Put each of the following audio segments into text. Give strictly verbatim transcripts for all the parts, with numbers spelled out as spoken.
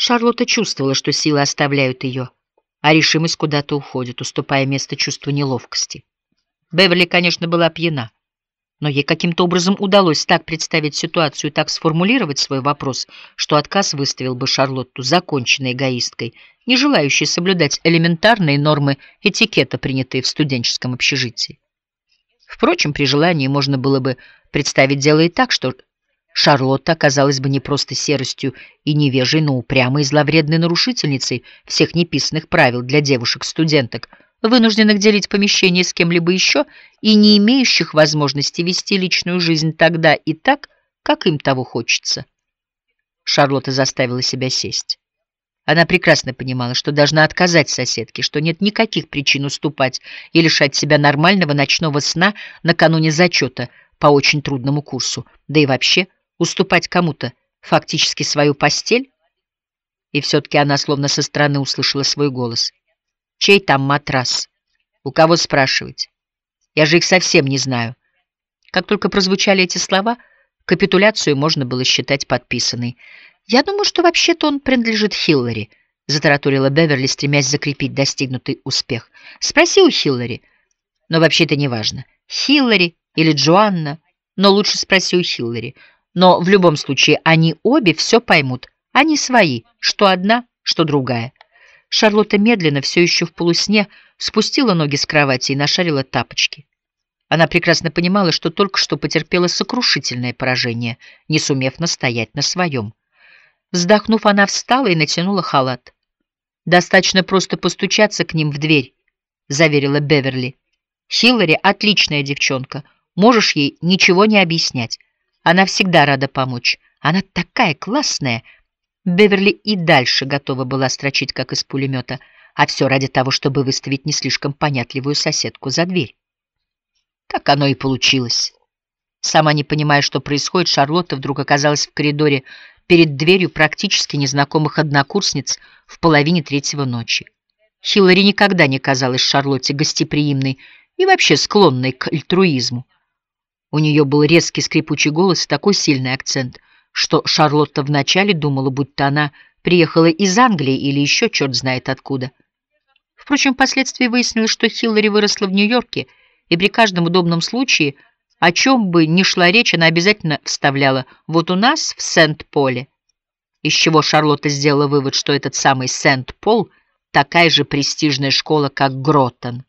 Шарлотта чувствовала, что силы оставляют ее, а решимость куда-то уходит, уступая место чувству неловкости. Беверли, конечно, была пьяна, но ей каким-то образом удалось так представить ситуацию, так сформулировать свой вопрос, что отказ выставил бы Шарлотту законченной эгоисткой, не желающей соблюдать элементарные нормы этикета, принятые в студенческом общежитии. Впрочем, при желании можно было бы представить дело и так, что Шарлотта оказалась бы не просто серостью и невежей, но упрямой и зловредной нарушительницей всех неписанных правил для девушек-студенток, вынужденных делить помещение с кем-либо еще и не имеющих возможности вести личную жизнь тогда и так, как им того хочется. Шарлотта заставила себя сесть. Она прекрасно понимала, что должна отказать соседке, что нет никаких причин уступать и лишать себя нормального ночного сна накануне зачета по очень трудному курсу, да и вообще уступать кому-то фактически свою постель. И все-таки она словно со стороны услышала свой голос. «Чей там матрас? У кого спрашивать? Я же их совсем не знаю». Как только прозвучали эти слова, капитуляцию можно было считать подписанной. «Я думаю, что вообще-то он принадлежит Хиллари», — затараторила Беверли, стремясь закрепить достигнутый успех. «Спроси у Хиллари. Но вообще-то неважно, Хиллари или Джоанна, но лучше спроси у Хиллари. Но в любом случае они обе все поймут. Они свои, что одна, что другая». Шарлотта медленно, все еще в полусне, спустила ноги с кровати и нашарила тапочки. Она прекрасно понимала, что только что потерпела сокрушительное поражение, не сумев настоять на своем. Вздохнув, она встала и натянула халат. «Достаточно просто постучаться к ним в дверь», — заверила Беверли. «Хиллари — отличная девчонка. Можешь ей ничего не объяснять. Она всегда рада помочь. Она такая классная». Беверли и дальше готова была строчить, как из пулемета, а все ради того, чтобы выставить не слишком понятливую соседку за дверь. Так оно и получилось. Сама не понимая, что происходит, Шарлотта вдруг оказалась в коридоре перед дверью практически незнакомых однокурсниц в половине третьего ночи. Хиллари никогда не казалась Шарлотте гостеприимной и вообще склонной к альтруизму. У нее был резкий скрипучий голос и такой сильный акцент, что Шарлотта вначале думала, будто она приехала из Англии или еще черт знает откуда. Впрочем, впоследствии выяснилось, что Хиллари выросла в Нью-Йорке, и при каждом удобном случае, о чем бы ни шла речь, она обязательно вставляла «вот у нас в Сент-Поле», из чего Шарлотта сделала вывод, что этот самый Сент-Пол такая же престижная школа, как Гроттон.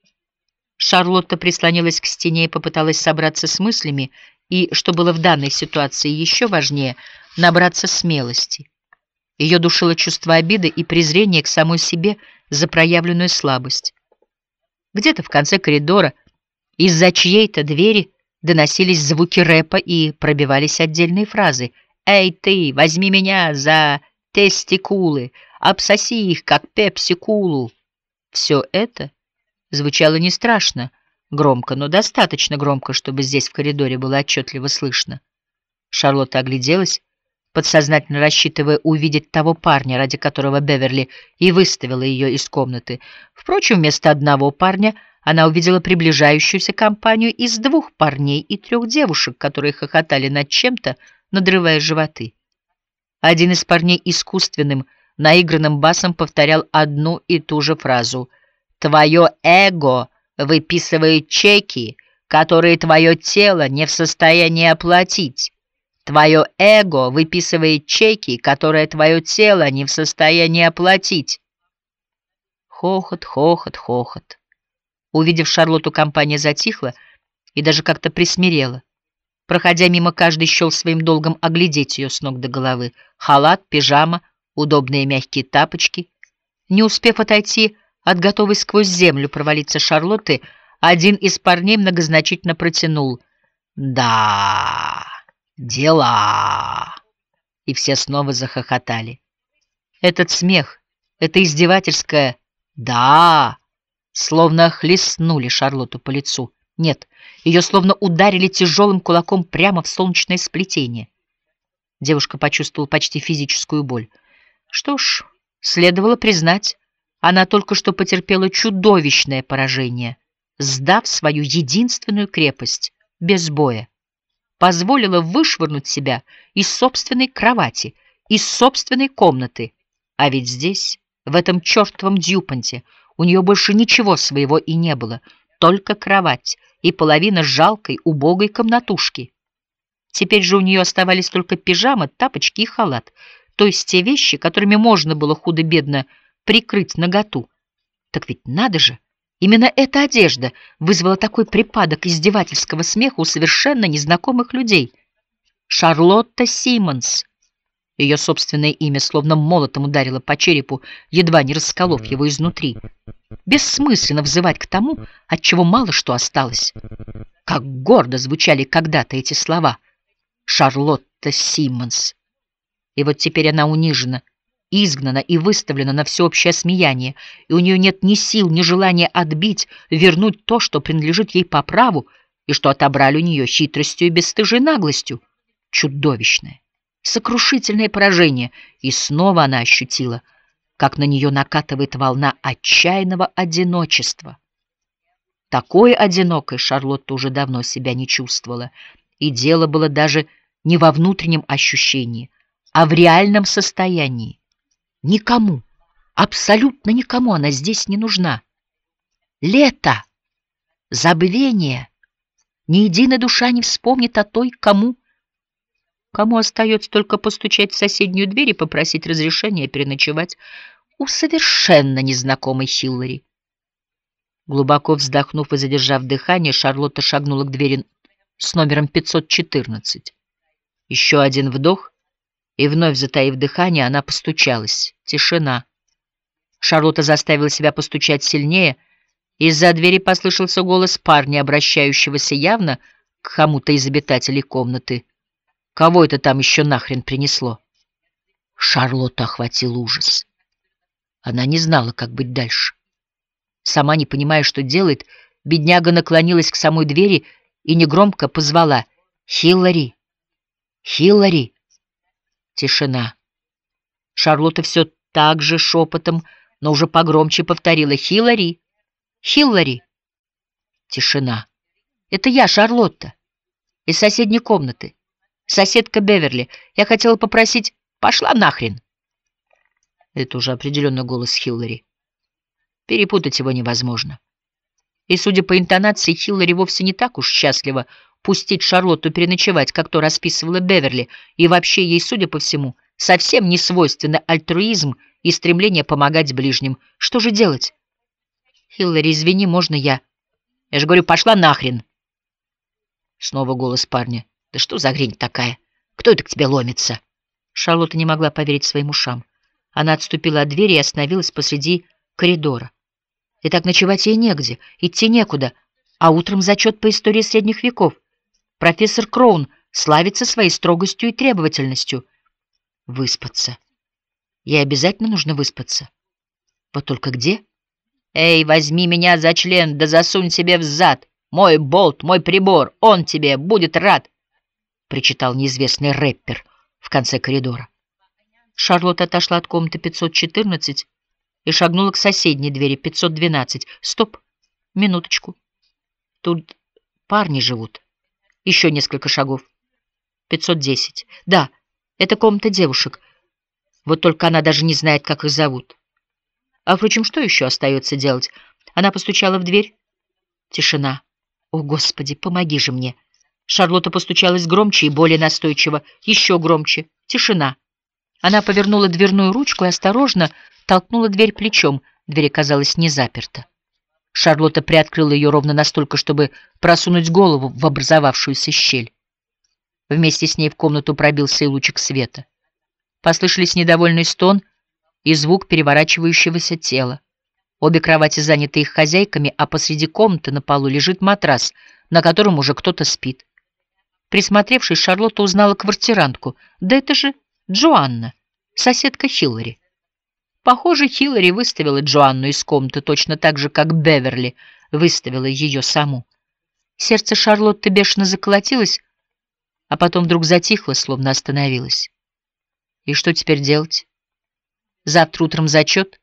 Шарлотта прислонилась к стене и попыталась собраться с мыслями, и, что было в данной ситуации еще важнее, набраться смелости. Ее душило чувство обиды и презрения к самой себе за проявленную слабость. Где-то в конце коридора из-за чьей-то двери доносились звуки рэпа и пробивались отдельные фразы. «Эй ты, возьми меня за тестикулы, обсоси их, как пепси-кулу». Все это звучало не страшно громко, но достаточно громко, чтобы здесь в коридоре было отчетливо слышно. Шарлотта огляделась, подсознательно рассчитывая увидеть того парня, ради которого Беверли и выставила ее из комнаты. Впрочем, вместо одного парня она увидела приближающуюся компанию из двух парней и трех девушек, которые хохотали над чем-то, надрывая животы. Один из парней искусственным, наигранным басом повторял одну и ту же фразу: «Твое эго выписывает чеки, которые твое тело не в состоянии оплатить. Твое эго выписывает чеки, которые твое тело не в состоянии оплатить». Хохот, хохот, хохот. Увидев Шарлотту, компания затихла и даже как-то присмирела. Проходя мимо, каждый счел своим долгом оглядеть ее с ног до головы. Халат, пижама, удобные мягкие тапочки. Не успев отойти от готовой сквозь землю провалиться Шарлотты, один из парней многозначительно протянул: «Да, дела». И все снова захохотали. Этот смех, это издевательское «да», словно хлестнули Шарлотту по лицу. Нет, ее словно ударили тяжелым кулаком прямо в солнечное сплетение. Девушка почувствовала почти физическую боль. Что ж, следовало признать, она только что потерпела чудовищное поражение, сдав свою единственную крепость без боя. Позволила вышвырнуть себя из собственной кровати, из собственной комнаты, А ведь здесь, в этом чертовом Дьюпонте, у нее больше ничего своего и не было, только кровать и половина жалкой, убогой комнатушки. Теперь же у нее оставались только пижама, тапочки и халат, то есть те вещи, которыми можно было худо-бедно прикрыть наготу. Так ведь надо же! Именно эта одежда вызвала такой припадок издевательского смеха у совершенно незнакомых людей. Шарлотта Симмонс. Ее собственное имя словно молотом ударило по черепу, едва не расколов его изнутри. Бессмысленно взывать к тому, от чего мало что осталось. Как гордо звучали когда-то эти слова. Шарлотта Симмонс. И вот теперь она унижена, изгнана и выставлена на всеобщее смеяние, и у нее нет ни сил, ни желания отбить, вернуть то, что принадлежит ей по праву, и что отобрали у нее хитростью и бесстыжей наглостью. Чудовищное, сокрушительное поражение, и снова она ощутила, как на нее накатывает волна отчаянного одиночества. Такой одинокой Шарлотта уже давно себя не чувствовала, и дело было даже не во внутреннем ощущении, а в реальном состоянии. Никому, абсолютно никому она здесь не нужна. Лето, забвение, ни единая душа не вспомнит о той, кому... Кому остается только постучать в соседнюю дверь и попросить разрешения переночевать у совершенно незнакомой Хиллари. Глубоко вздохнув и задержав дыхание, Шарлотта шагнула к двери с номером пятьсот четырнадцать. Еще один вдох, и вновь затаив дыхание, она постучалась. Тишина. Шарлотта заставила себя постучать сильнее. Из-за двери послышался голос парня, обращающегося явно к кому-то из обитателей комнаты. Кого это там еще нахрен принесло? Шарлотту охватил ужас. Она не знала, как быть дальше. Сама не понимая, что делает, бедняга наклонилась к самой двери и негромко позвала: «Хиллари! Хиллари!» Тишина. Шарлотта все так же шепотом, но уже погромче повторила: «Хиллари! Хиллари!» Тишина. «Это я, Шарлотта, из соседней комнаты. Соседка Беверли. Я хотела попросить... Пошла нахрен!» Это уже определенно голос Хиллари. Перепутать его невозможно. И, судя по интонации, Хиллари вовсе не так уж счастлива пустить Шарлотту переночевать, как то расписывала Беверли, и вообще ей, судя по всему, совсем не свойственны альтруизм и стремление помогать ближним. Что же делать? «Хиллари, извини, можно я?» «Я же говорю, пошла нахрен!» Снова голос парня. «Да что за хрень такая? Кто это к тебе ломится?» Шарлотта не могла поверить своим ушам. Она отступила от двери и остановилась посреди коридора. И так ночевать ей негде, идти некуда, а утром зачет по истории средних веков. Профессор Кроун славится своей строгостью и требовательностью. Выспаться. Ей обязательно нужно выспаться. Вот только где? «Эй, возьми меня за член, да засунь себе в зад! Мой болт, мой прибор, он тебе будет рад!» — причитал неизвестный рэпер в конце коридора. Шарлотта отошла от комнаты пятьсот четырнадцать и шагнула к соседней двери пятьсот двенадцать. Стоп, минуточку. Тут парни живут. Еще несколько шагов. пятьсот десять. Да, это комната девушек. Вот только она даже не знает, как их зовут. А, впрочем, что еще остается делать? Она постучала в дверь. Тишина. О, Господи, помоги же мне. Шарлотта постучалась громче и более настойчиво. Еще громче. Тишина. Она повернула дверную ручку и осторожно толкнула дверь плечом. Дверь оказалась не заперта. Шарлотта приоткрыла ее ровно настолько, чтобы просунуть голову в образовавшуюся щель. Вместе с ней в комнату пробился и лучик света. Послышались недовольный стон и звук переворачивающегося тела. Обе кровати заняты их хозяйками, а посреди комнаты на полу лежит матрас, на котором уже кто-то спит. Присмотревшись, Шарлотта узнала квартирантку. Да это же Джоанна, соседка Хиллари. Похоже, Хиллари выставила Джоанну из комнаты точно так же, как Беверли выставила ее саму. Сердце Шарлотты бешено заколотилось, а потом вдруг затихло, словно остановилось. И что теперь делать? Завтра утром зачет,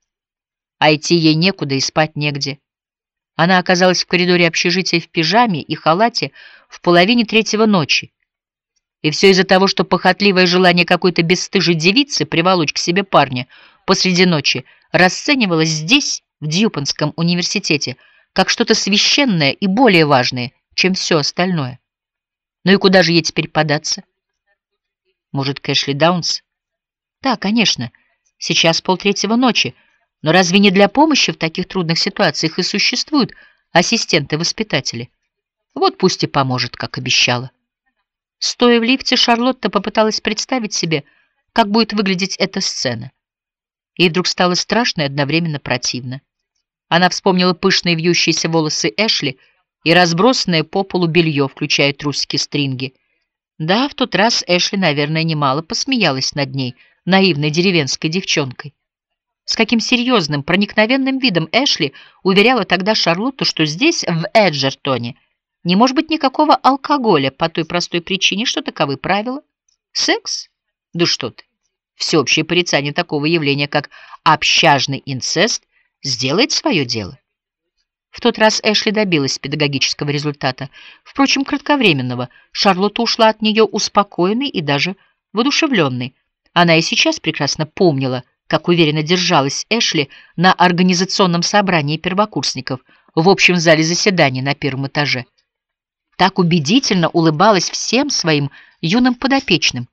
а идти ей некуда и спать негде. Она оказалась в коридоре общежития в пижаме и халате в половине третьего ночи. И все из-за того, что похотливое желание какой-то бесстыжей девицы приволочь к себе парня посреди ночи расценивалось здесь, в Дьюпонском университете, как что-то священное и более важное, чем все остальное. Ну и куда же ей теперь податься? Может, к Эшли Даунс? Да, конечно, сейчас полтретьего ночи, но разве не для помощи в таких трудных ситуациях и существуют ассистенты-воспитатели? Вот пусть и поможет, как обещала. Стоя в лифте, Шарлотта попыталась представить себе, как будет выглядеть эта сцена. Ей вдруг стало страшно и одновременно противно. Она вспомнила пышные вьющиеся волосы Эшли и разбросанное по полу белье, включая трусики-стринги. Да, в тот раз Эшли, наверное, немало посмеялась над ней, наивной деревенской девчонкой. С каким серьезным, проникновенным видом Эшли уверяла тогда Шарлотту, что здесь, в Эджертоне, не может быть никакого алкоголя по той простой причине, что таковы правила. Секс? Да что ты! Всеобщее порицание такого явления, как общажный инцест, сделает свое дело. В тот раз Эшли добилась педагогического результата, впрочем, кратковременного. Шарлотта ушла от нее успокоенной и даже воодушевленной. Она и сейчас прекрасно помнила, как уверенно держалась Эшли на организационном собрании первокурсников в общем зале заседаний на первом этаже. Так убедительно улыбалась всем своим юным подопечным.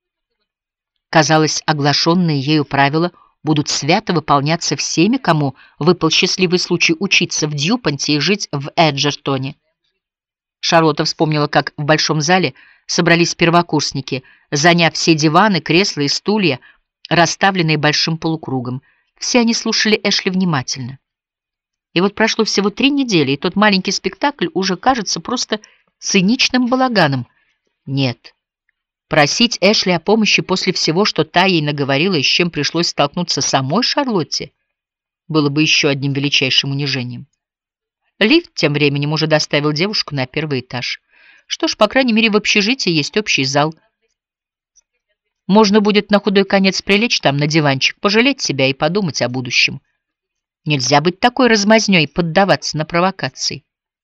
Казалось, оглашенные ею правила будут свято выполняться всеми, кому выпал счастливый случай учиться в Дьюпонте и жить в Эджертоне. Шарлотта вспомнила, как в большом зале собрались первокурсники, заняв все диваны, кресла и стулья, расставленные большим полукругом. Все они слушали Эшли внимательно. И вот прошло всего три недели, и тот маленький спектакль уже кажется просто циничным балаганом. Нет. Просить Эшли о помощи после всего, что та ей наговорила и с чем пришлось столкнуться самой Шарлотте, было бы еще одним величайшим унижением. Лифт тем временем уже доставил девушку на первый этаж. Что ж, по крайней мере, в общежитии есть общий зал. Можно будет на худой конец прилечь там на диванчик, пожалеть себя и подумать о будущем. Нельзя быть такой размазнёй и поддаваться на провокации.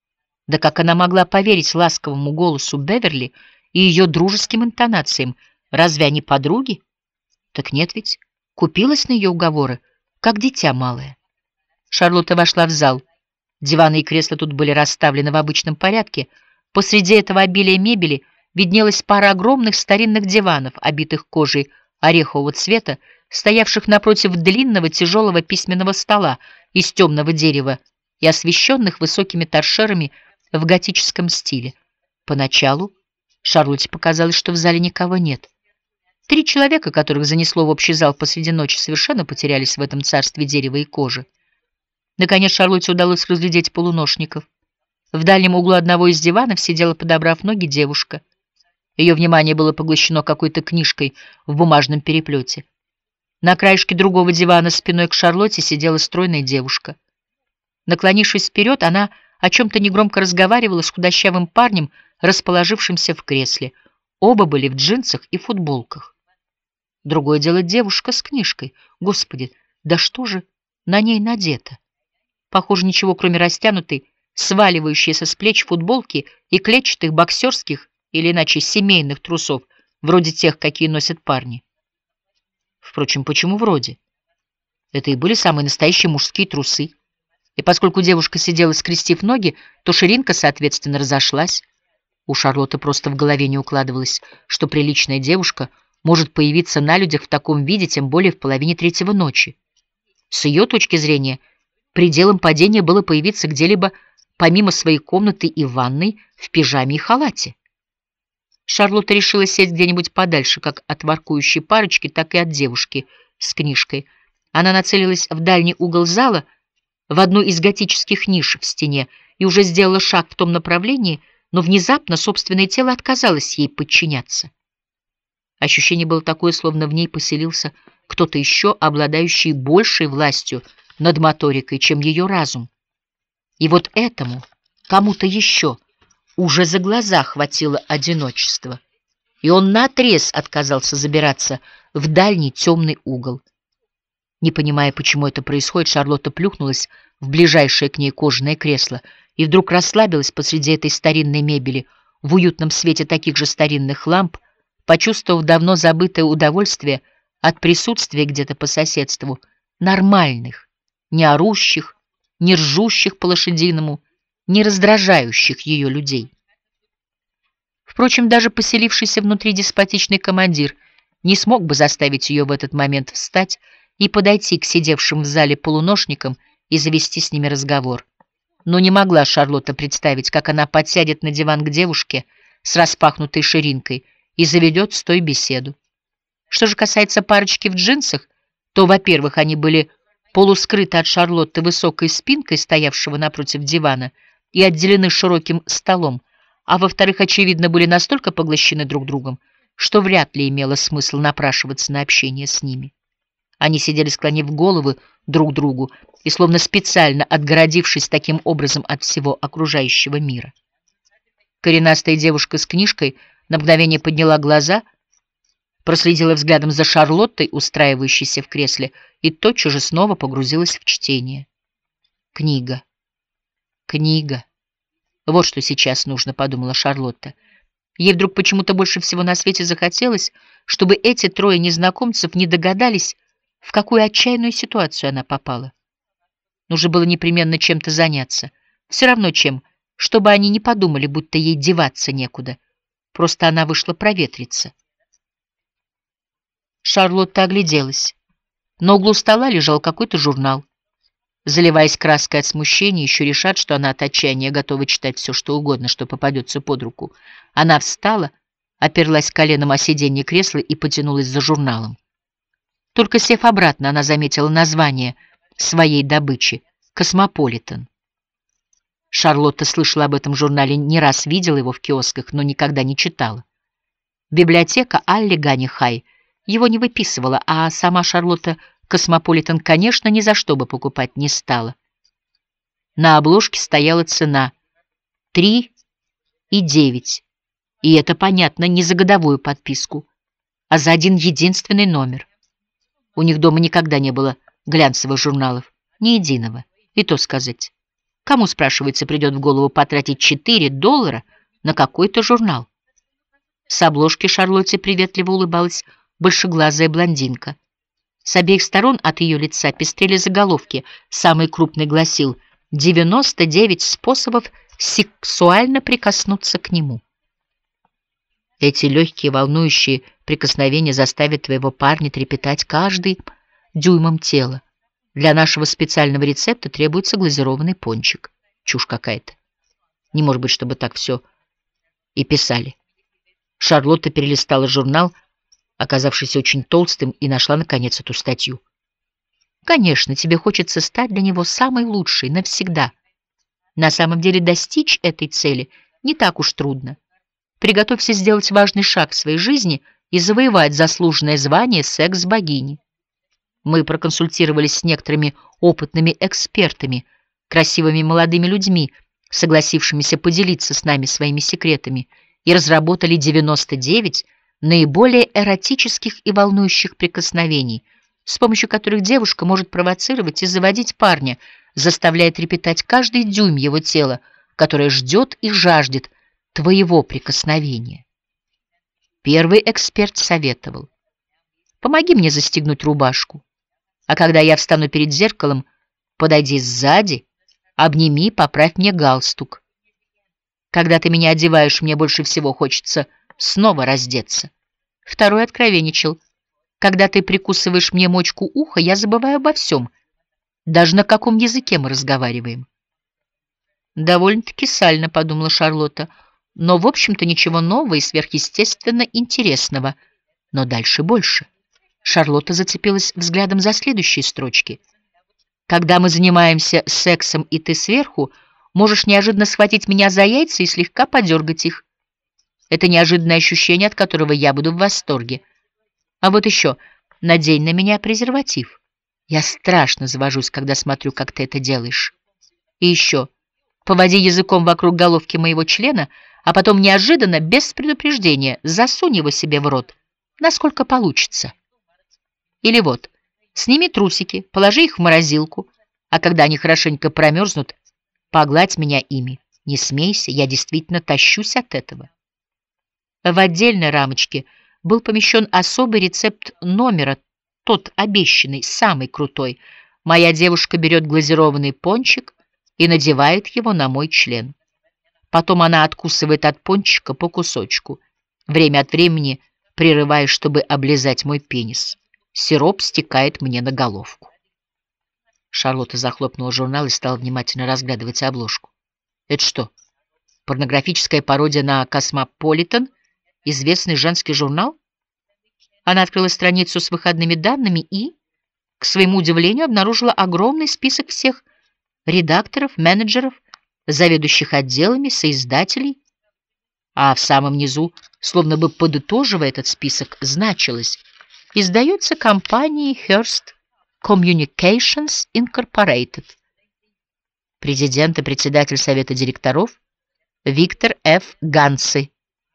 Да как она могла поверить ласковому голосу Беверли и ее дружеским интонациям? Разве они подруги? Так нет ведь. Купилась на ее уговоры, как дитя малое. Шарлотта вошла в зал. Диваны и кресла тут были расставлены в обычном порядке. Посреди этого обилия мебели виднелась пара огромных старинных диванов, обитых кожей орехового цвета, стоявших напротив длинного тяжелого письменного стола из темного дерева и освещенных высокими торшерами в готическом стиле. Поначалу Шарлотте показалось, что в зале никого нет. Три человека, которых занесло в общий зал посреди ночи, совершенно потерялись в этом царстве дерева и кожи. Наконец Шарлотте удалось разглядеть полуношников. В дальнем углу одного из диванов сидела, подобрав ноги, девушка. Ее внимание было поглощено какой-то книжкой в бумажном переплете. На краешке другого дивана спиной к Шарлотте сидела стройная девушка. Наклонившись вперед, она о чем-то негромко разговаривала с худощавым парнем, расположившимся в кресле. Оба были в джинсах и футболках. Другое дело девушка с книжкой. Господи, да что же на ней надето? Похоже, ничего, кроме растянутой, сваливающейся с плеч футболки и клетчатых боксерских или иначе семейных трусов, вроде тех, какие носят парни. Впрочем, почему вроде? Это и были самые настоящие мужские трусы. И поскольку девушка сидела, скрестив ноги, то ширинка, соответственно, разошлась. У Шарлотты просто в голове не укладывалось, что приличная девушка может появиться на людях в таком виде, тем более в половине третьего ночи. С ее точки зрения, пределом падения было появиться где-либо помимо своей комнаты и ванной в пижаме и халате. Шарлотта решила сесть где-нибудь подальше, как от воркующей парочки, так и от девушки с книжкой. Она нацелилась в дальний угол зала, в одну из готических ниш в стене, и уже сделала шаг в том направлении, но внезапно собственное тело отказалось ей подчиняться. Ощущение было такое, словно в ней поселился кто-то еще, обладающий большей властью над моторикой, чем ее разум. И вот этому, кому-то еще, уже за глаза хватило одиночества, и он наотрез отказался забираться в дальний темный угол. Не понимая, почему это происходит, Шарлотта плюхнулась в ближайшее к ней кожаное кресло и вдруг расслабилась посреди этой старинной мебели в уютном свете таких же старинных ламп, почувствовав давно забытое удовольствие от присутствия где-то по соседству нормальных, не орущих, не ржущих по-лошадиному, не раздражающих ее людей. Впрочем, даже поселившийся внутри деспотичный командир не смог бы заставить ее в этот момент встать и подойти к сидевшим в зале полуношникам и завести с ними разговор. Но не могла Шарлотта представить, как она подсядет на диван к девушке с распахнутой ширинкой и заведет с той беседу. Что же касается парочки в джинсах, то, во-первых, они были полускрыты от Шарлотты высокой спинкой, стоявшего напротив дивана, и отделены широким столом, а во-вторых, очевидно, были настолько поглощены друг другом, что вряд ли имело смысл напрашиваться на общение с ними. Они сидели, склонив головы друг другу и словно специально отгородившись таким образом от всего окружающего мира. Коренастая девушка с книжкой на мгновение подняла глаза, проследила взглядом за Шарлоттой, устраивающейся в кресле, и тотчас же снова погрузилась в чтение. Книга. Книга. Вот что сейчас нужно, подумала Шарлотта. Ей вдруг почему-то больше всего на свете захотелось, чтобы эти трое незнакомцев не догадались, в какую отчаянную ситуацию она попала. Нужно было непременно чем-то заняться. Все равно чем, чтобы они не подумали, будто ей деваться некуда. Просто она вышла проветриться. Шарлотта огляделась. На углу стола лежал какой-то журнал. Заливаясь краской от смущения, еще решат, что она от отчаяния готова читать все, что угодно, что попадется под руку. Она встала, оперлась коленом о сиденье кресла и потянулась за журналом. Только сев обратно, она заметила название своей добычи — «Космополитен». Шарлотта слышала об этом журнале, не раз видела его в киосках, но никогда не читала. Библиотека Алли Гани Хай его не выписывала, а сама Шарлотта «Космополитен», конечно, ни за что бы покупать не стала. На обложке стояла цена — три и девять, и это, понятно, не за годовую подписку, а за один единственный номер. У них дома никогда не было глянцевых журналов, ни единого, и то сказать. Кому, спрашивается, придет в голову потратить четыре доллара на какой-то журнал? С обложки Шарлотте приветливо улыбалась большеглазая блондинка. С обеих сторон от ее лица пестрели заголовки. Самый крупный гласил «девяносто девять способов сексуально прикоснуться к нему». Эти легкие, волнующие прикосновения заставят твоего парня трепетать каждый дюймом тела. Для нашего специального рецепта требуется глазированный пончик. Чушь какая-то. Не может быть, чтобы так все и писали. Шарлотта перелистала журнал, оказавшийся очень толстым, и нашла, наконец, эту статью. Конечно, тебе хочется стать для него самой лучшей навсегда. На самом деле достичь этой цели не так уж трудно. Приготовься сделать важный шаг в своей жизни и завоевать заслуженное звание секс-богини. Мы проконсультировались с некоторыми опытными экспертами, красивыми молодыми людьми, согласившимися поделиться с нами своими секретами, и разработали девяносто девять наиболее эротических и волнующих прикосновений, с помощью которых девушка может провоцировать и заводить парня, заставляя трепетать каждый дюйм его тела, которое ждет и жаждет твоего прикосновения. Первый эксперт советовал: помоги мне застегнуть рубашку, а когда я встану перед зеркалом, подойди сзади, обними, поправь мне галстук. Когда ты меня одеваешь, мне больше всего хочется снова раздеться. Второй откровенничал: когда ты прикусываешь мне мочку уха, я забываю обо всем, даже на каком языке мы разговариваем. Довольно-таки сально, подумала Шарлотта, но, в общем-то, ничего нового и сверхъестественно интересного. Но дальше больше. Шарлотта зацепилась взглядом за следующие строчки. Когда мы занимаемся сексом, и ты сверху, можешь неожиданно схватить меня за яйца и слегка подергать их. Это неожиданное ощущение, от которого я буду в восторге. А вот еще, надень на меня презерватив. Я страшно завожусь, когда смотрю, как ты это делаешь. И еще, поводи языком вокруг головки моего члена, а потом неожиданно, без предупреждения, засунь его себе в рот, насколько получится. Или вот, сними трусики, положи их в морозилку, а когда они хорошенько промерзнут, погладь меня ими. Не смейся, я действительно тащусь от этого. В отдельной рамочке был помещен особый рецепт номера, тот обещанный, самый крутой, моя девушка берет глазированный пончик и надевает его на мой член. Потом она откусывает от пончика по кусочку, время от времени прерывая, чтобы облизать мой пенис. Сироп стекает мне на головку. Шарлотта захлопнула журнал и стала внимательно разглядывать обложку. Это что, порнографическая пародия на «Космополитен», известный женский журнал? Она открыла страницу с выходными данными и, к своему удивлению, обнаружила огромный список всех редакторов, менеджеров, заведующих отделами, соиздателей, а в самом низу, словно бы подытоживая этот список, значилось: издается компанией Hearst Communications Incorporated. Президент и председатель совета директоров Виктор Ф. Ганци.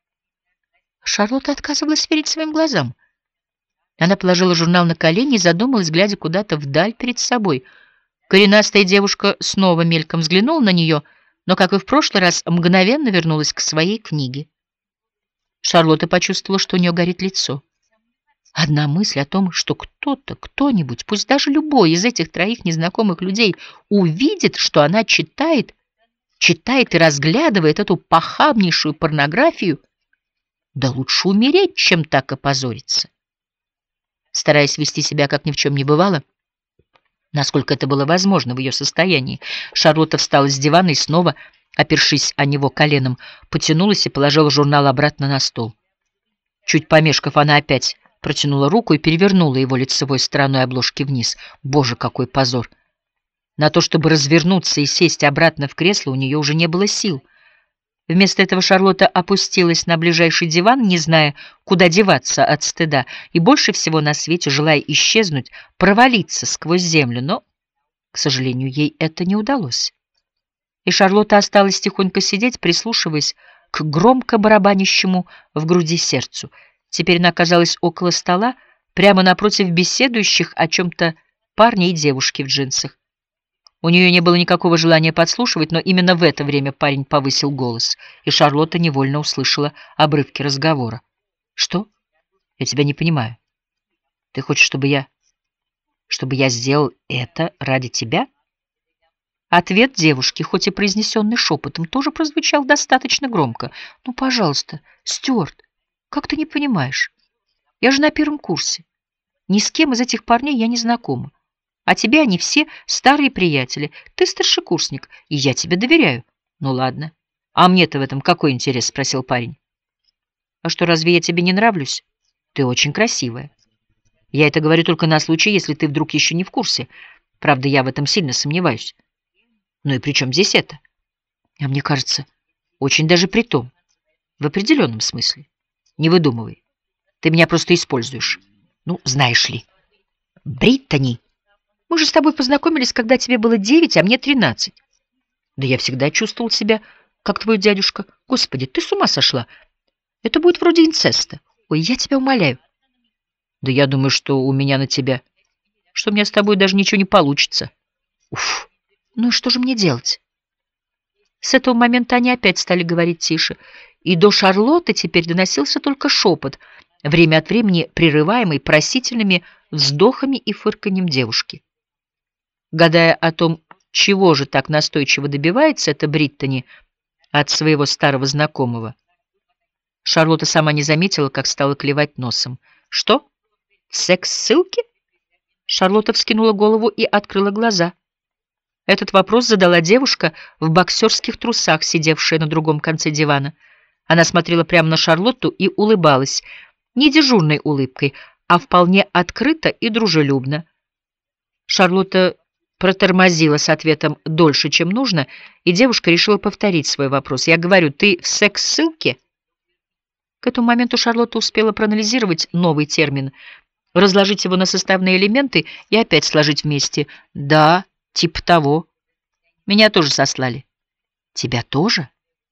Шарлотта отказывалась верить своим глазам. Она положила журнал на колени и задумалась, глядя куда-то вдаль перед собой. Коренастая девушка снова мельком взглянула на нее, но, как и в прошлый раз, мгновенно вернулась к своей книге. Шарлотта почувствовала, что у нее горит лицо. Одна мысль о том, что кто-то, кто-нибудь, пусть даже любой из этих троих незнакомых людей, увидит, что она читает, читает и разглядывает эту похабнейшую порнографию, да лучше умереть, чем так опозориться. Стараясь вести себя, как ни в чем не бывало, насколько это было возможно в ее состоянии, Шарлотта встала с дивана и снова, опершись о него коленом, потянулась и положила журнал обратно на стол. Чуть помешков, она опять протянула руку и перевернула его лицевой стороной обложки вниз. Боже, какой позор! На то, чтобы развернуться и сесть обратно в кресло, у нее уже не было сил. Вместо этого Шарлотта опустилась на ближайший диван, не зная, куда деваться от стыда, и больше всего на свете желая исчезнуть, провалиться сквозь землю, но, к сожалению, ей это не удалось. И Шарлотта осталась тихонько сидеть, прислушиваясь к громко барабанящему в груди сердцу. Теперь она оказалась около стола, прямо напротив беседующих о чем-то парня и девушки в джинсах. У нее не было никакого желания подслушивать, но именно в это время парень повысил голос, и Шарлотта невольно услышала обрывки разговора. «Что? Я тебя не понимаю. Ты хочешь, чтобы я... чтобы я сделал это ради тебя?» Ответ девушки, хоть и произнесенный шепотом, тоже прозвучал достаточно громко. «Ну, пожалуйста, Стюарт, как ты не понимаешь? Я же на первом курсе. Ни с кем из этих парней я не знакома. А тебе они все старые приятели. Ты старшекурсник, и я тебе доверяю. Ну ладно. А мне-то в этом какой интерес?» — спросил парень. «А что, разве я тебе не нравлюсь? Ты очень красивая. Я это говорю только на случай, если ты вдруг еще не в курсе. Правда, я в этом сильно сомневаюсь. Ну и при чем здесь это? А мне кажется, очень даже при том. В определенном смысле. Не выдумывай. Ты меня просто используешь. Ну, знаешь ли. Бриттани, мы же с тобой познакомились, когда тебе было девять, а мне тринадцать. Да я всегда чувствовал себя, как твой дядюшка. Господи, ты с ума сошла. Это будет вроде инцеста. Ой, я тебя умоляю. Да я думаю, что у меня на тебя... что у меня с тобой даже ничего не получится. Уф. Ну и что же мне делать? С этого момента они опять стали говорить тише, и до Шарлотты теперь доносился только шепот, время от времени прерываемый просительными вздохами и фырканьем девушки. Гадая о том, чего же так настойчиво добивается эта Бриттани от своего старого знакомого, Шарлотта сама не заметила, как стала клевать носом. «Что? Секс-ссылки?» Шарлотта вскинула голову и открыла глаза. Этот вопрос задала девушка в боксерских трусах, сидевшая на другом конце дивана. Она смотрела прямо на Шарлотту и улыбалась, не дежурной улыбкой, а вполне открыто и дружелюбно. Шарлотта протормозила с ответом дольше, чем нужно, и девушка решила повторить свой вопрос. «Я говорю, ты в секс-ссылке?» К этому моменту Шарлотта успела проанализировать новый термин, разложить его на составные элементы и опять сложить вместе. «Да, типа того. Меня тоже сослали». «Тебя тоже?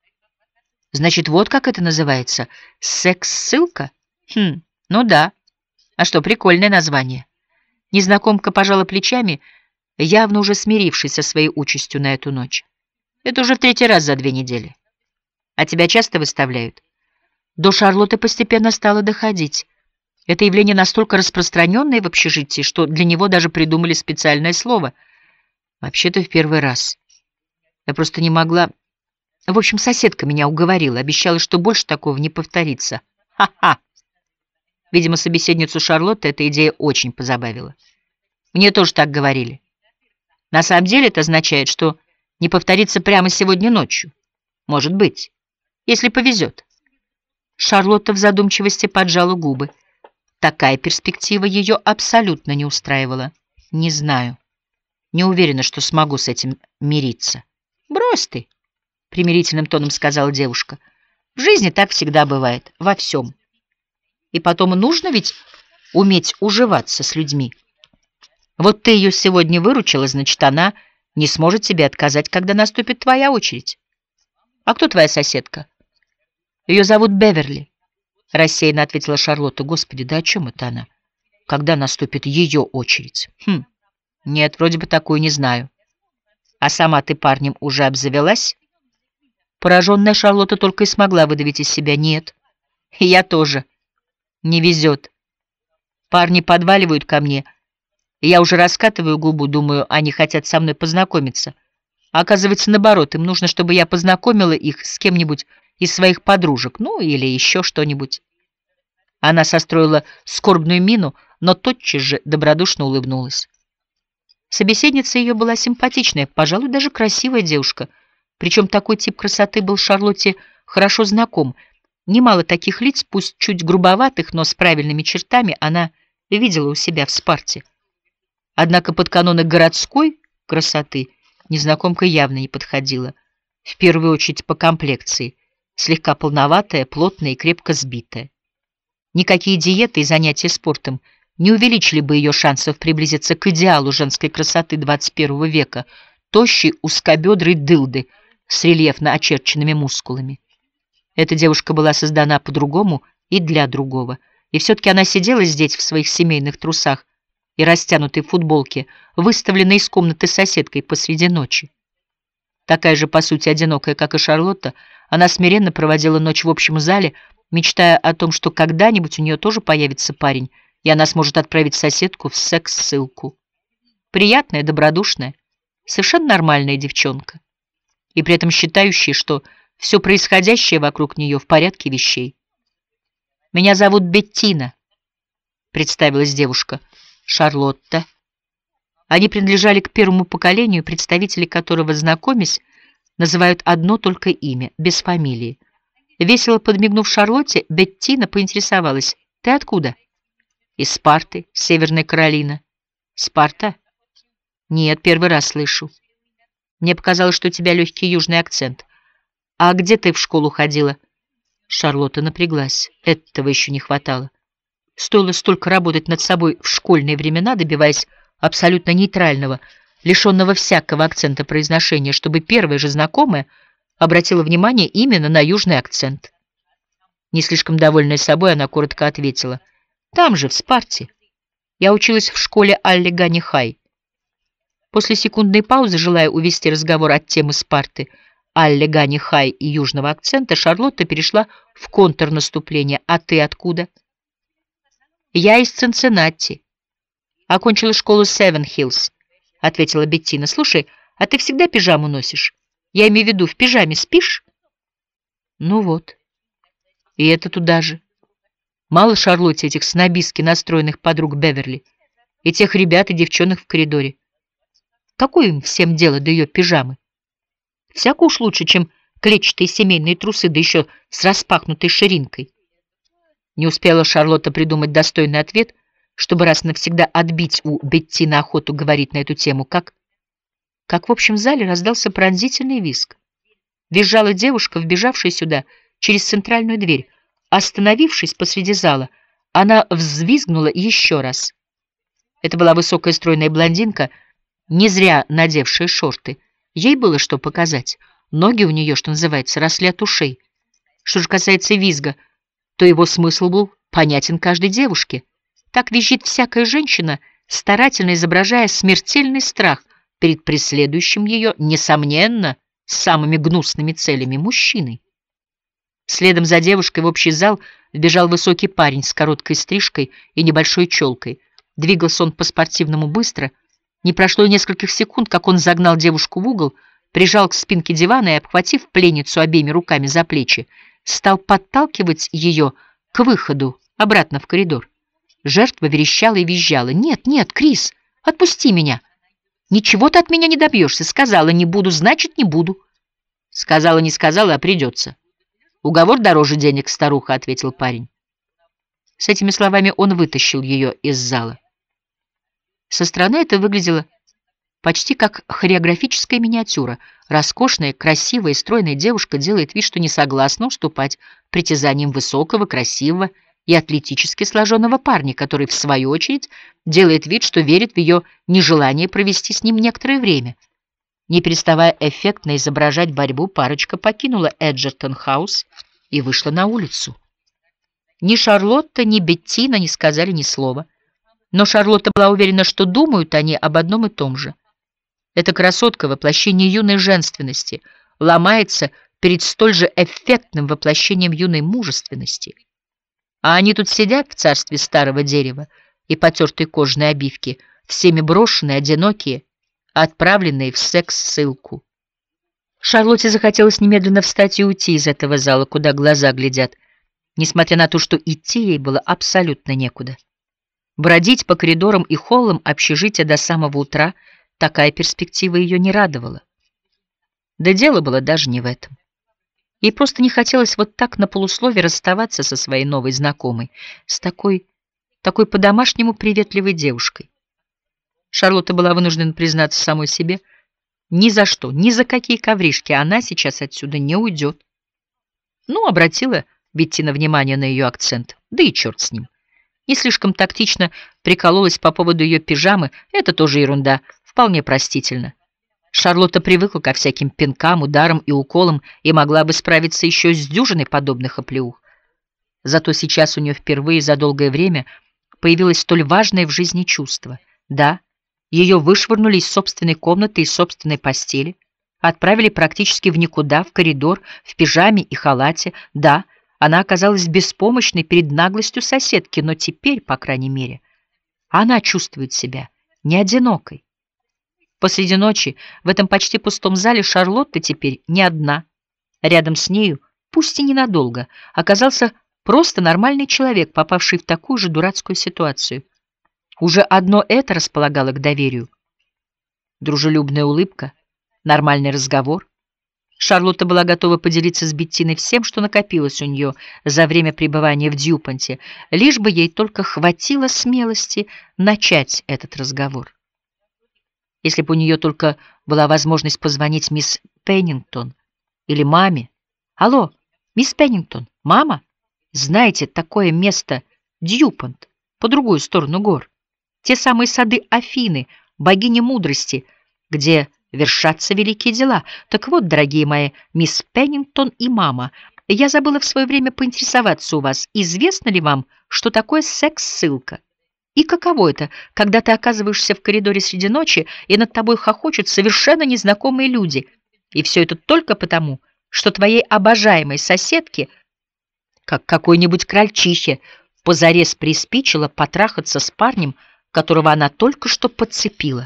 Значит, вот как это называется? Секс-ссылка? Хм, ну да. А что, прикольное название». Незнакомка пожала плечами, явно уже смирившись со своей участью на эту ночь. «Это уже в третий раз за две недели. А тебя часто выставляют?» До Шарлотты постепенно стало доходить. Это явление настолько распространенное в общежитии, что для него даже придумали специальное слово. Вообще-то в первый раз. Я просто не могла... В общем, соседка меня уговорила, обещала, что больше такого не повторится. Ха-ха! Видимо, собеседницу Шарлотты эта идея очень позабавила. Мне тоже так говорили. На самом деле это означает, что не повторится прямо сегодня ночью. Может быть, если повезет. Шарлотта в задумчивости поджала губы. Такая перспектива ее абсолютно не устраивала. Не знаю. Не уверена, что смогу с этим мириться. Брось ты, примирительным тоном сказала девушка. В жизни так всегда бывает, во всем. И потом нужно ведь уметь уживаться с людьми. Вот ты ее сегодня выручила, значит, она не сможет тебе отказать, когда наступит твоя очередь. А кто твоя соседка? Ее зовут Беверли, рассеянно ответила Шарлотта. Господи, да о чем это она? Когда наступит ее очередь? Хм, нет, вроде бы такую не знаю. А сама ты парнем уже обзавелась? Пораженная Шарлотта только и смогла выдавить из себя. Нет, и я тоже. Не везет. Парни подваливают ко мне, и я уже раскатываю губу, думаю, они хотят со мной познакомиться. А оказывается, наоборот, им нужно, чтобы я познакомила их с кем-нибудь из своих подружек, ну или еще что-нибудь. Она состроила скорбную мину, но тотчас же добродушно улыбнулась. Собеседница ее была симпатичная, пожалуй, даже красивая девушка, причем такой тип красоты был Шарлотте хорошо знаком. Немало таких лиц, пусть чуть грубоватых, но с правильными чертами, она видела у себя в Спарте. Однако под каноны городской красоты незнакомка явно не подходила. В первую очередь по комплекции. Слегка полноватая, плотная и крепко сбитая. Никакие диеты и занятия спортом не увеличили бы ее шансов приблизиться к идеалу женской красоты двадцать первого века, тощей узкобедрой дылды с рельефно очерченными мускулами. Эта девушка была создана по-другому и для другого. И все-таки она сидела здесь в своих семейных трусах и растянутой футболке, выставленной из комнаты соседкой посреди ночи. Такая же, по сути, одинокая, как и Шарлотта, она смиренно проводила ночь в общем зале, мечтая о том, что когда-нибудь у нее тоже появится парень, и она сможет отправить соседку в секс-ссылку. Приятная, добродушная, совершенно нормальная девчонка, и при этом считающая, что все происходящее вокруг нее в порядке вещей. «Меня зовут Беттина», — представилась девушка. «Шарлотта». Они принадлежали к первому поколению, представители которого, знакомясь, называют одно только имя, без фамилии. Весело подмигнув Шарлотте, Беттина поинтересовалась: «Ты откуда?» «Из Спарты, Северная Каролина». «Спарта?» «Нет, первый раз слышу. Мне показалось, что у тебя легкий южный акцент. А где ты в школу ходила?» Шарлотта напряглась. Этого еще не хватало. Стоило столько работать над собой в школьные времена, добиваясь абсолютно нейтрального, лишенного всякого акцента произношения, чтобы первая же знакомая обратила внимание именно на южный акцент. Не слишком довольная собой, она коротко ответила: «Там же, в Спарте. Я училась в школе Аллегани Хай». После секундной паузы, желая увести разговор от темы Спарты, Аллегани Хай и южного акцента, Шарлотта перешла в контрнаступление. «А ты откуда?» «Я из Цинциннати. Окончила школу Севен-Хиллз», — ответила Беттина. «Слушай, а ты всегда пижаму носишь? Я имею в виду, в пижаме спишь?» «Ну вот. И это туда же. Мало Шарлотте этих снобистски настроенных подруг Беверли и тех ребят и девчонок в коридоре. Какое им всем дело до ее пижамы? Всяко уж лучше, чем клетчатые семейные трусы, да еще с распахнутой ширинкой». Не успела Шарлотта придумать достойный ответ, чтобы раз навсегда отбить у Беттины охоту говорить на эту тему, как... Как в общем зале раздался пронзительный визг. Визжала девушка, вбежавшая сюда через центральную дверь. Остановившись посреди зала, она взвизгнула еще раз. Это была высокая стройная блондинка, не зря надевшая шорты. Ей было что показать. Ноги у нее, что называется, росли от ушей. Что же касается визга, то его смысл был понятен каждой девушке. Так визжит всякая женщина, старательно изображая смертельный страх перед преследующим ее, несомненно, с самыми гнусными целями мужчиной. Следом за девушкой в общий зал вбежал высокий парень с короткой стрижкой и небольшой челкой. Двигался он по-спортивному быстро. Не прошло и нескольких секунд, как он загнал девушку в угол, прижал к спинке дивана и, обхватив пленницу обеими руками за плечи, стал подталкивать ее к выходу, обратно в коридор. Жертва верещала и визжала. «Нет, нет, Крис, отпусти меня! Ничего ты от меня не добьешься. Сказала, не буду, значит, не буду». «Сказала, не сказала, а придется». «Уговор дороже денег, старуха», — ответил парень. С этими словами он вытащил ее из зала. Со стороны это выглядело почти как хореографическая миниатюра. Роскошная, красивая и стройная девушка делает вид, что не согласна уступать притязаниям высокого, красивого и атлетически сложенного парня, который, в свою очередь, делает вид, что верит в ее нежелание провести с ним некоторое время. Не переставая эффектно изображать борьбу, парочка покинула Эджертон-хаус и вышла на улицу. Ни Шарлотта, ни Беттина не сказали ни слова, но Шарлотта была уверена, что думают они об одном и том же. Эта красотка, воплощение юной женственности, ломается перед столь же эффектным воплощением юной мужественности. А они тут сидят в царстве старого дерева и потертой кожаной обивки, всеми брошенные, одинокие, отправленные в секс-ссылку. Шарлотте захотелось немедленно встать и уйти из этого зала, куда глаза глядят, несмотря на то, что идти ей было абсолютно некуда. Бродить по коридорам и холлам общежития до самого утра такая перспектива ее не радовала. Да дело было даже не в этом. Ей просто не хотелось вот так на полуслове расставаться со своей новой знакомой, с такой, такой по-домашнему приветливой девушкой. Шарлотта была вынуждена признаться самой себе, ни за что, ни за какие ковришки она сейчас отсюда не уйдет. Ну, обратила Беттина внимание на ее акцент, да и черт с ним. Не слишком тактично прикололась по поводу ее пижамы, это тоже ерунда, вполне простительно. Шарлотта привыкла ко всяким пинкам, ударам и уколам и могла бы справиться еще с дюжиной подобных оплеух. Зато сейчас у нее впервые за долгое время появилось столь важное в жизни чувство. Да, ее вышвырнули из собственной комнаты, из собственной постели, отправили практически в никуда, в коридор, в пижаме и халате. Да, она оказалась беспомощной перед наглостью соседки, но теперь, по крайней мере, она чувствует себя не одинокой. Посреди ночи в этом почти пустом зале Шарлотта теперь не одна. Рядом с нею, пусть и ненадолго, оказался просто нормальный человек, попавший в такую же дурацкую ситуацию. Уже одно это располагало к доверию. Дружелюбная улыбка, нормальный разговор. Шарлотта была готова поделиться с Беттиной всем, что накопилось у нее за время пребывания в Дьюпонте, лишь бы ей только хватило смелости начать этот разговор. Если бы у нее только была возможность позвонить мисс Пеннингтон или маме. «Алло, мисс Пеннингтон, мама? Знаете, такое место Дьюпонт, по другую сторону гор. Те самые сады Афины, богини мудрости, где вершатся великие дела. Так вот, дорогие мои, мисс Пеннингтон и мама, я забыла в свое время поинтересоваться у вас, известно ли вам, что такое секс-ссылка? И каково это, когда ты оказываешься в коридоре среди ночи, и над тобой хохочут совершенно незнакомые люди, и все это только потому, что твоей обожаемой соседке, как какой-нибудь крольчихе, позарез приспичило потрахаться с парнем, которого она только что подцепила.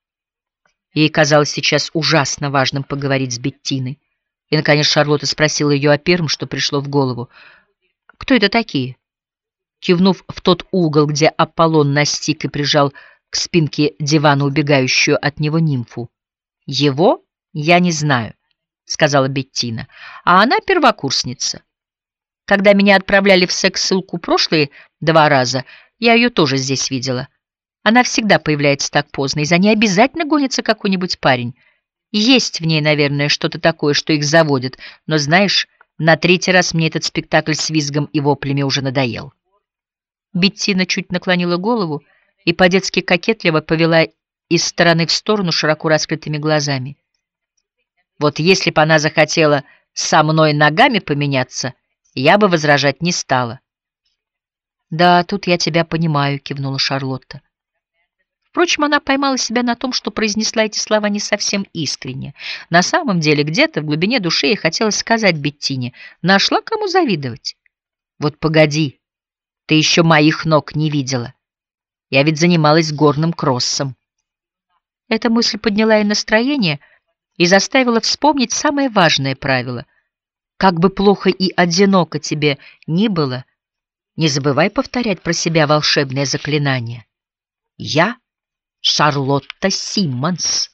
Ей казалось сейчас ужасно важным поговорить с Беттиной. И, наконец, Шарлотта спросила ее о первом, что пришло в голову. «Кто это такие?» Кивнув в тот угол, где Аполлон настиг и прижал к спинке дивана убегающую от него нимфу. «Его я не знаю», — сказала Беттина, — «а она первокурсница. Когда меня отправляли в секс-ссылку прошлые два раза, я ее тоже здесь видела. Она всегда появляется так поздно, и за ней обязательно гонится какой-нибудь парень. Есть в ней, наверное, что-то такое, что их заводит, но, знаешь, на третий раз мне этот спектакль с визгом и воплями уже надоел». Беттина чуть наклонила голову и по-детски кокетливо повела из стороны в сторону широко раскрытыми глазами. «Вот если бы она захотела со мной ногами поменяться, я бы возражать не стала». «Да, тут я тебя понимаю», — кивнула Шарлотта. Впрочем, она поймала себя на том, что произнесла эти слова не совсем искренне. На самом деле, где-то в глубине души ей хотелось сказать Беттине: нашла кому завидовать. Вот погоди, ты еще моих ног не видела. Я ведь занималась горным кроссом. Эта мысль подняла ей настроение и заставила вспомнить самое важное правило. Как бы плохо и одиноко тебе ни было, не забывай повторять про себя волшебное заклинание. Я Шарлотта Симмонс.